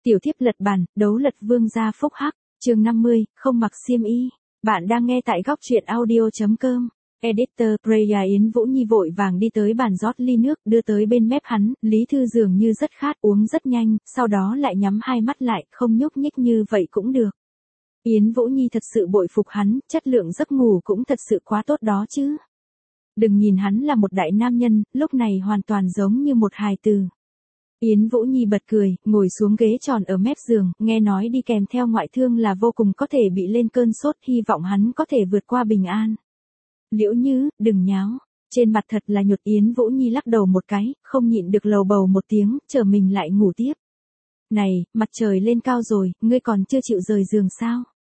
Tiểu thiếp lật bàn, đấu lật vương gia phúc hắc, chương 50, không mặc xiêm y. Bạn đang nghe tại góc truyện audio.com. Editor Preya Yến Vũ Nhi vội vàng đi tới bàn rót ly nước đưa tới bên mép hắn, Lý Thư dường như rất khát uống rất nhanh, sau đó lại nhắm hai mắt lại, không nhúc nhích như vậy cũng được. Yến Vũ Nhi thật sự bội phục hắn, chất lượng giấc ngủ cũng thật sự quá tốt đó chứ. Đừng nhìn hắn là một đại nam nhân, lúc này hoàn toàn giống như một hài tử. Yến Vũ Nhi bật cười, ngồi xuống ghế tròn ở mép giường, nghe nói đi kèm theo ngoại thương là vô cùng có thể bị lên cơn sốt, hy vọng hắn có thể vượt qua bình an. Liễu Như, đừng nháo. Trên mặt thật là nhột. Yến Vũ Nhi lắc đầu một cái, không nhịn được lầu bầu một tiếng, chờ mình lại ngủ tiếp. Này, mặt trời lên cao rồi, ngươi còn chưa chịu rời giường sao?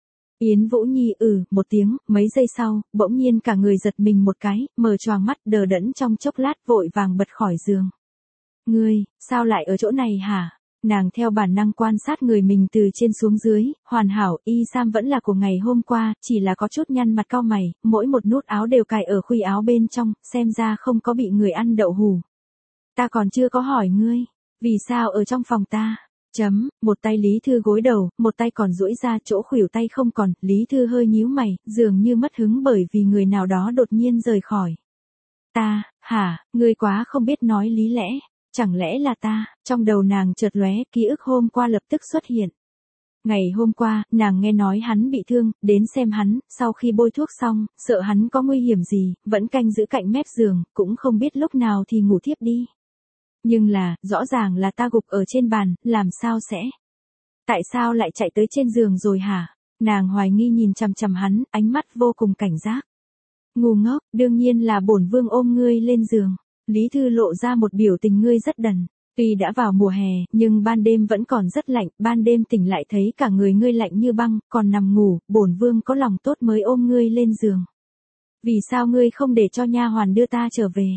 Yến Vũ Nhi một tiếng, mấy giây sau, bỗng nhiên cả người giật mình một cái, mở choàng mắt đờ đẫn trong chốc lát vội vàng bật khỏi giường. Ngươi, sao lại ở chỗ này hả? Nàng theo bản năng quan sát người mình từ trên xuống dưới, hoàn hảo, y sam vẫn là của ngày hôm qua, chỉ là có chút nhăn mặt cau mày, mỗi một nút áo đều cài ở khuy áo bên trong, xem ra không có bị người ăn đậu hù. Ta còn chưa có hỏi ngươi, vì sao ở trong phòng ta? Một tay Lý Thư gối đầu, một tay còn duỗi ra chỗ khuỷu tay không còn, Lý Thư hơi nhíu mày, dường như mất hứng bởi vì người nào đó đột nhiên rời khỏi. Ta, hả, ngươi quá không biết nói lý lẽ. Chẳng lẽ là ta? Trong đầu nàng chợt lóe, ký ức hôm qua lập tức xuất hiện. Ngày hôm qua, nàng nghe nói hắn bị thương, đến xem hắn, sau khi bôi thuốc xong, sợ hắn có nguy hiểm gì, vẫn canh giữ cạnh mép giường, cũng không biết lúc nào thì ngủ thiếp đi. Nhưng là, rõ ràng là ta gục ở trên bàn, làm sao sẽ? Tại sao lại chạy tới trên giường rồi hả? Nàng hoài nghi nhìn chằm chằm hắn, ánh mắt vô cùng cảnh giác. Ngu ngốc, đương nhiên là bổn vương ôm ngươi lên giường. Lý Thư lộ ra một biểu tình ngươi rất đần. Tuy đã vào mùa hè, nhưng ban đêm vẫn còn rất lạnh, ban đêm tỉnh lại thấy cả người ngươi lạnh như băng, còn nằm ngủ, bổn vương có lòng tốt mới ôm ngươi lên giường. Vì sao ngươi không để cho nha hoàn đưa ta trở về?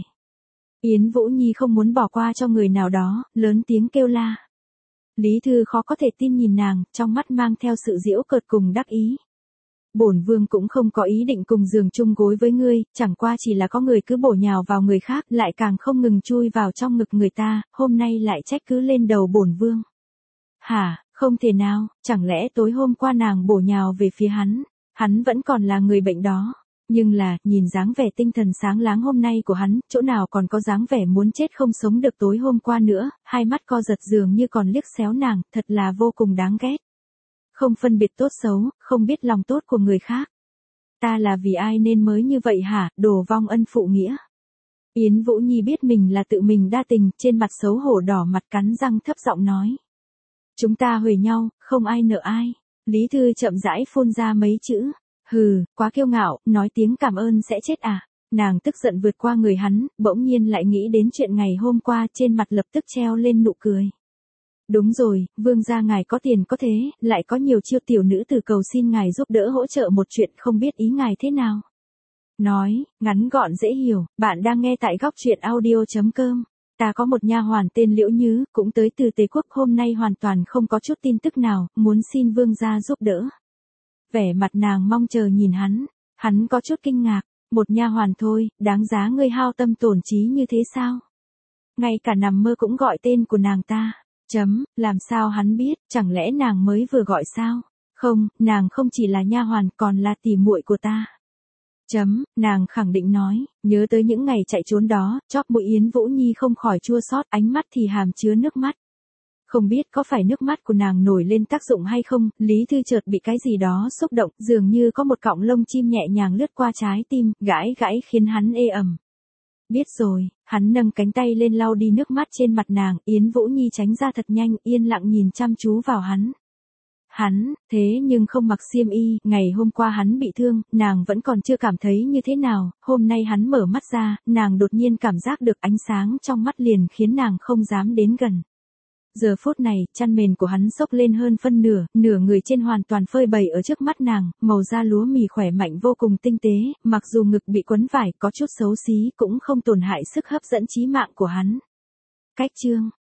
Yến Vũ Nhi không muốn bỏ qua cho người nào đó, lớn tiếng kêu la. Lý Thư khó có thể tin nhìn nàng, trong mắt mang theo sự giễu cợt cùng đắc ý. Bổn vương cũng không có ý định cùng giường chung gối với ngươi, chẳng qua chỉ là có người cứ bổ nhào vào người khác, lại càng không ngừng chui vào trong ngực người ta, hôm nay lại trách cứ lên đầu bổn vương. Hả, không thể nào, chẳng lẽ tối hôm qua nàng bổ nhào về phía hắn vẫn còn là người bệnh đó. Nhưng là, nhìn dáng vẻ tinh thần sáng láng hôm nay của hắn, chỗ nào còn có dáng vẻ muốn chết không sống được tối hôm qua nữa, hai mắt co giật dường như còn liếc xéo nàng, thật là vô cùng đáng ghét. Không phân biệt tốt xấu, không biết lòng tốt của người khác. Ta là vì ai nên mới như vậy hả, đồ vong ân phụ nghĩa. Yến Vũ Nhi biết mình là tự mình đa tình, trên mặt xấu hổ đỏ mặt cắn răng thấp giọng nói. Chúng ta huề nhau, không ai nợ ai. Lý Thư chậm rãi phun ra mấy chữ. Hừ, quá kiêu ngạo, nói tiếng cảm ơn sẽ chết à. Nàng tức giận vượt qua người hắn, bỗng nhiên lại nghĩ đến chuyện ngày hôm qua, trên mặt lập tức treo lên nụ cười. Đúng rồi, vương gia ngài có tiền có thế, lại có nhiều chiêu tiểu nữ tử cầu xin ngài giúp đỡ hỗ trợ một chuyện không biết ý ngài thế nào. Nói, ngắn gọn dễ hiểu, bạn đang nghe tại góc truyện audio.com. Ta có một nha hoàn tên Liễu Như, cũng tới từ Tề Quốc hôm nay hoàn toàn không có chút tin tức nào, muốn xin vương gia giúp đỡ. Vẻ mặt nàng mong chờ nhìn hắn có chút kinh ngạc, một nha hoàn thôi, đáng giá ngươi hao tâm tổn trí như thế sao? Ngay cả nằm mơ cũng gọi tên của nàng ta. Làm sao hắn biết, chẳng lẽ nàng mới vừa gọi sao? Không, nàng không chỉ là nha hoàn còn là tỉ muội của ta. Nàng khẳng định nói, nhớ tới những ngày chạy trốn đó, chóp mũi Yến Vũ Nhi không khỏi chua xót, ánh mắt thì hàm chứa nước mắt. Không biết có phải nước mắt của nàng nổi lên tác dụng hay không, Lý Thư chợt bị cái gì đó xúc động, dường như có một cọng lông chim nhẹ nhàng lướt qua trái tim, gãi khiến hắn ê ẩm. Biết rồi, hắn nâng cánh tay lên lau đi nước mắt trên mặt nàng, Yến Vũ Nhi tránh ra thật nhanh, yên lặng nhìn chăm chú vào hắn. Hắn, thế nhưng không mặc xiêm y, ngày hôm qua hắn bị thương, nàng vẫn còn chưa cảm thấy như thế nào, hôm nay hắn mở mắt ra, nàng đột nhiên cảm giác được ánh sáng trong mắt liền khiến nàng không dám đến gần. Giờ phút này, chăn mền của hắn xốc lên hơn phân nửa, nửa người trên hoàn toàn phơi bày ở trước mắt nàng, màu da lúa mì khỏe mạnh vô cùng tinh tế, mặc dù ngực bị quấn vải có chút xấu xí cũng không tổn hại sức hấp dẫn chí mạng của hắn. Cách chương,